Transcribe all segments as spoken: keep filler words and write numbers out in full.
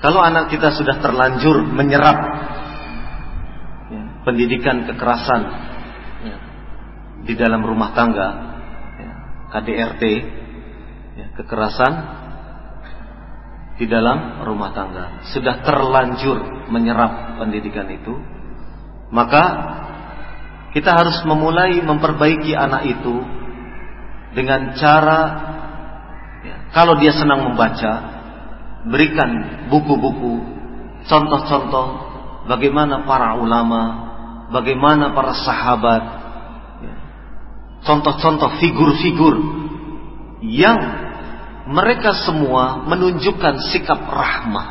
kalau anak kita sudah terlanjur menyerap ya, pendidikan kekerasan ya, di dalam rumah tangga, ya, K D R T, ya, kekerasan di dalam rumah tangga, sudah terlanjur menyerap pendidikan itu, maka kita harus memulai memperbaiki anak itu dengan cara ya, kalau dia senang membaca, berikan buku-buku, contoh-contoh bagaimana para ulama, bagaimana para sahabat, ya, contoh-contoh figur-figur yang mereka semua menunjukkan sikap rahmah,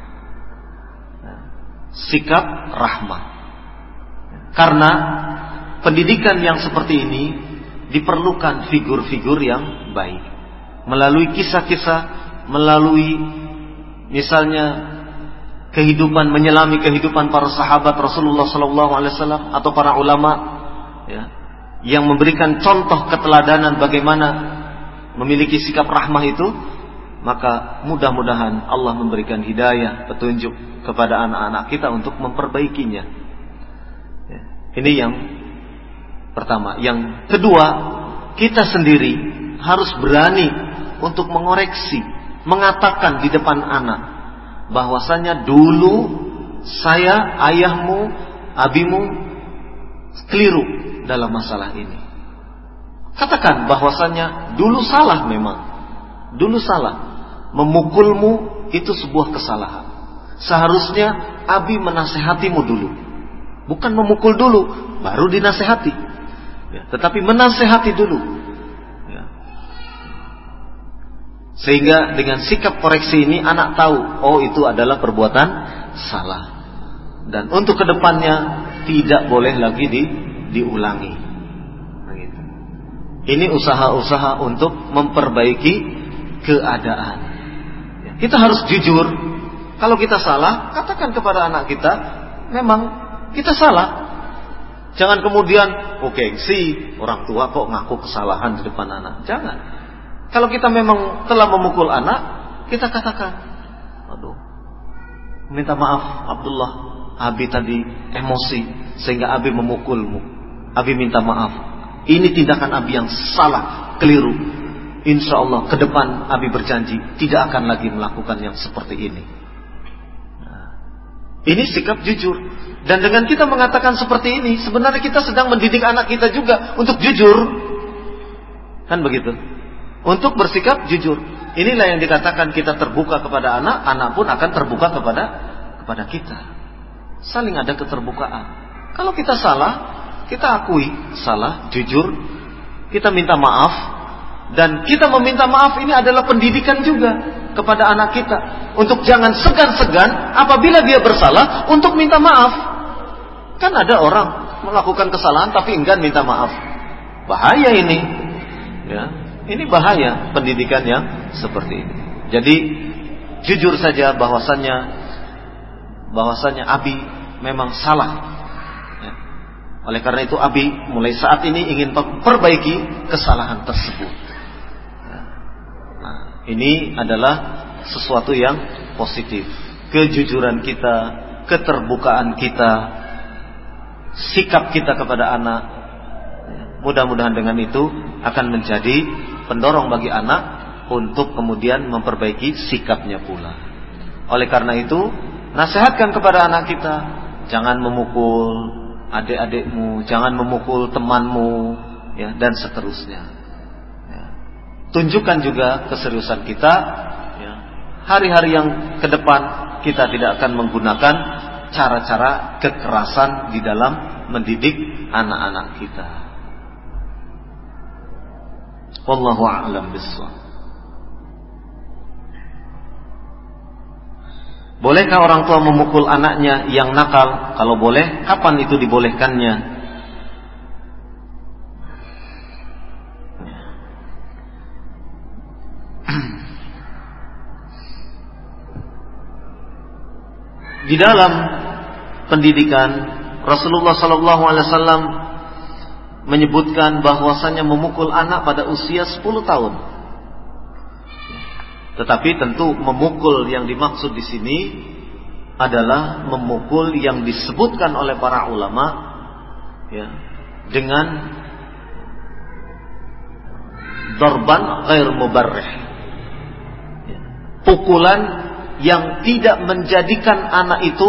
sikap rahmah. Karena pendidikan yang seperti ini diperlukan figur-figur yang baik, melalui kisah-kisah, melalui misalnya kehidupan, menyelami kehidupan para sahabat Rasulullah sallallahu alaihi wasallam atau para ulama ya, yang memberikan contoh keteladanan bagaimana memiliki sikap rahmah itu, maka mudah-mudahan Allah memberikan hidayah, petunjuk kepada anak-anak kita untuk memperbaikinya. Ya, ini yang pertama. Yang kedua, kita sendiri harus berani untuk mengoreksi, mengatakan di depan anak bahwasanya dulu saya, ayahmu, abimu keliru dalam masalah ini. Katakan bahwasanya dulu salah, memang dulu salah, memukulmu itu sebuah kesalahan. Seharusnya abi menasehatimu dulu, bukan memukul dulu baru dinasehati ya, tetapi menasehati dulu ya. Sehingga dengan sikap koreksi ini anak tahu, oh itu adalah perbuatan salah, dan untuk kedepannya tidak boleh lagi di, diulangi. Ini usaha-usaha untuk memperbaiki keadaan. Kita harus jujur. Kalau kita salah, katakan kepada anak kita, memang kita salah. Jangan kemudian, oh gengsi, orang tua kok ngaku kesalahan di depan anak. Jangan. Kalau kita memang telah memukul anak, kita katakan, aduh, minta maaf Abdullah, Abi tadi emosi sehingga Abi memukulmu. Abi minta maaf. Ini tindakan Abi yang salah, keliru. Insya Allah ke depan Abi berjanji tidak akan lagi melakukan yang seperti ini. Nah, ini sikap jujur. Dan dengan kita mengatakan seperti ini, sebenarnya kita sedang mendidik anak kita juga untuk jujur. Kan begitu? Untuk bersikap jujur. Inilah yang dikatakan kita terbuka kepada anak, anak pun akan terbuka kepada kepada kita. Saling ada keterbukaan. Kalau kita salah, kita akui salah, jujur, kita minta maaf, dan kita meminta maaf ini adalah pendidikan juga kepada anak kita untuk jangan segan-segan apabila dia bersalah untuk minta maaf. Kan ada orang melakukan kesalahan tapi enggan minta maaf. Bahaya ini. Ya, ini bahaya pendidikan yang seperti ini. Jadi jujur saja bahwasannya bahwasannya Abi memang salah. Oleh karena itu Abi mulai saat ini ingin perbaiki kesalahan tersebut. Nah, ini adalah sesuatu yang positif. Kejujuran kita, keterbukaan kita, sikap kita kepada anak. Mudah-mudahan dengan itu akan menjadi pendorong bagi anak untuk kemudian memperbaiki sikapnya pula. Oleh karena itu, nasihatkan kepada anak kita, jangan memukul adik-adikmu, jangan memukul temanmu, ya, dan seterusnya. Ya. Tunjukkan juga keseriusan kita. Ya. Hari-hari yang ke depan kita tidak akan menggunakan cara-cara kekerasan di dalam mendidik anak-anak kita. Wallahu a'lam bishawab. Bolehkah orang tua memukul anaknya yang nakal? Kalau boleh, kapan itu dibolehkannya? Di dalam pendidikan, Rasulullah sallallahu alaihi wasallam menyebutkan bahwasanya memukul anak pada usia sepuluh tahun. Tetapi tentu memukul yang dimaksud di sini adalah memukul yang disebutkan oleh para ulama, ya, dengan darban ghair mubarrih, ya, pukulan yang tidak menjadikan anak itu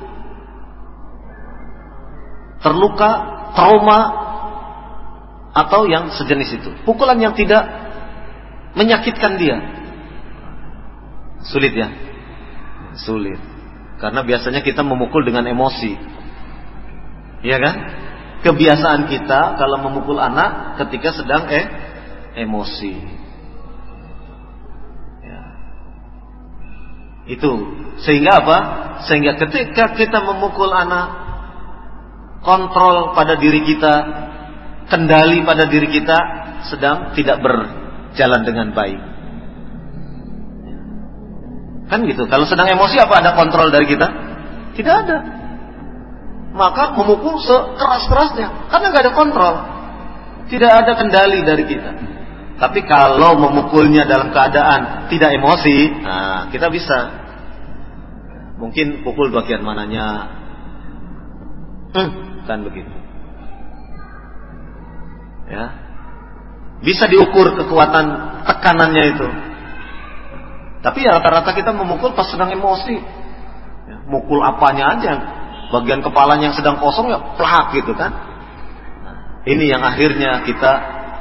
terluka, trauma, atau yang sejenis itu. Pukulan yang tidak menyakitkan dia. Sulit ya? Sulit. Karena biasanya kita memukul dengan emosi. Iya kan? Kebiasaan kita kalau memukul anak ketika sedang eh, emosi. Ya. Itu. Sehingga apa? Sehingga ketika kita memukul anak, kontrol pada diri kita, kendali pada diri kita sedang tidak berjalan dengan baik. Kan gitu. Kalau sedang emosi apa ada kontrol dari kita? Tidak ada. Maka memukul sekeras-kerasnya karena nggak ada kontrol, tidak ada kendali dari kita. Tapi kalau memukulnya dalam keadaan tidak emosi, nah kita bisa. Mungkin pukul bagian mananya, hmm, kan begitu. Ya, bisa diukur kekuatan tekanannya itu. Tapi ya rata-rata kita memukul pas sedang emosi, ya, mukul apanya aja, bagian kepalanya yang sedang kosong ya plak gitu kan. Nah, ini yang akhirnya kita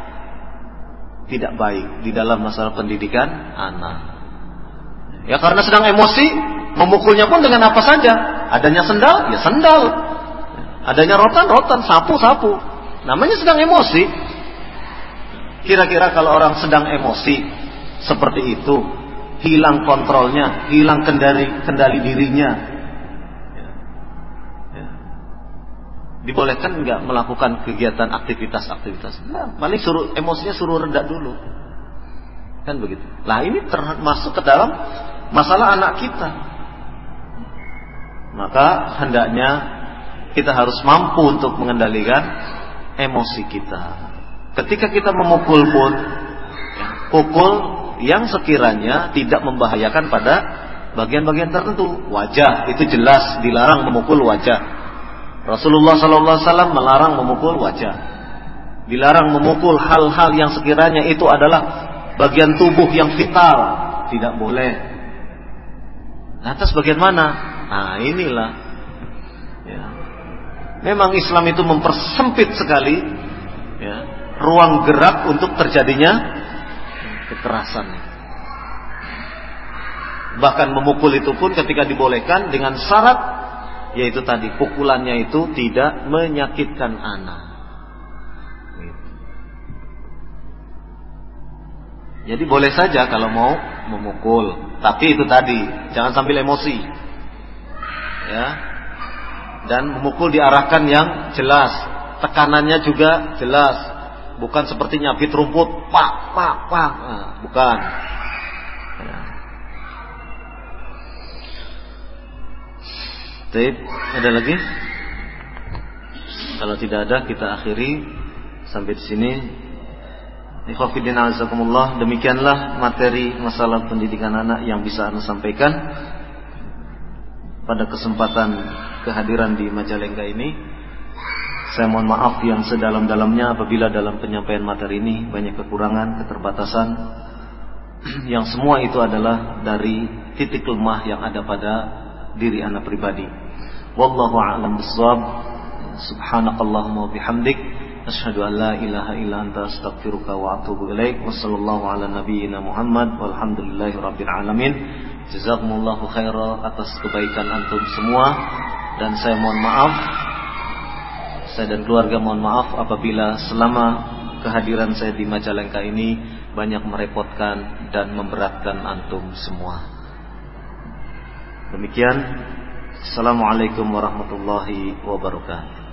tidak baik di dalam masalah pendidikan anak. Ya karena sedang emosi, memukulnya pun dengan apa saja. Adanya sendal, ya sendal. Adanya rotan, rotan, sapu, sapu. Namanya sedang emosi. Kira-kira kalau orang sedang emosi seperti itu, hilang kontrolnya, hilang kendali kendali dirinya, ya. Ya. Dibolehkan nggak melakukan kegiatan aktivitas-aktivitas? Nah, paling suruh emosinya suruh reda dulu, kan begitu. Nah ini termasuk ke dalam masalah anak kita. Maka hendaknya kita harus mampu untuk mengendalikan emosi kita. Ketika kita memukul pun, ya, pukul yang sekiranya tidak membahayakan pada bagian-bagian tertentu. Wajah itu jelas dilarang memukul wajah. Rasulullah sallallahu alaihi wasallam melarang memukul wajah. Dilarang memukul hal-hal yang sekiranya itu adalah bagian tubuh yang vital, tidak boleh. Lantas bagaimana? Nah inilah, ya. Memang Islam itu mempersempit sekali, ya, ruang gerak untuk terjadinya kekerasan. Bahkan memukul itu pun ketika dibolehkan dengan syarat, yaitu tadi pukulannya itu tidak menyakitkan anak. Jadi boleh saja kalau mau memukul, tapi itu tadi jangan sambil emosi, ya. Dan memukul diarahkan yang jelas, tekanannya juga jelas. Bukan seperti nyabit rumput, pak, pak, pak, nah, bukan. Ya. Baik, ada lagi? Kalau tidak ada, kita akhiri sampai di sini. Ikhwafidin azakumullah, demikianlah materi masalah pendidikan anak yang bisa Anda sampaikan pada kesempatan kehadiran di Majalengka ini. Saya mohon maaf yang sedalam-dalamnya apabila dalam penyampaian materi ini banyak kekurangan, keterbatasan, yang semua itu adalah dari titik lemah yang ada pada diri anak pribadi. Wallahu a'lam bishawab. Subhanakallahumma wa bihamdik, asyhadu an la ilaha illa anta, astaghfiruka wa atubu ilaik. Wassallallahu ala nabiyyina Muhammad walhamdulillahi rabbil alamin. Jazakumullahu khairan atas kebaikan antum semua, dan saya mohon maaf, saya dan keluarga mohon maaf apabila selama kehadiran saya di Majalengka ini banyak merepotkan dan memberatkan antum semua. Demikian. Assalamualaikum warahmatullahi wabarakatuh.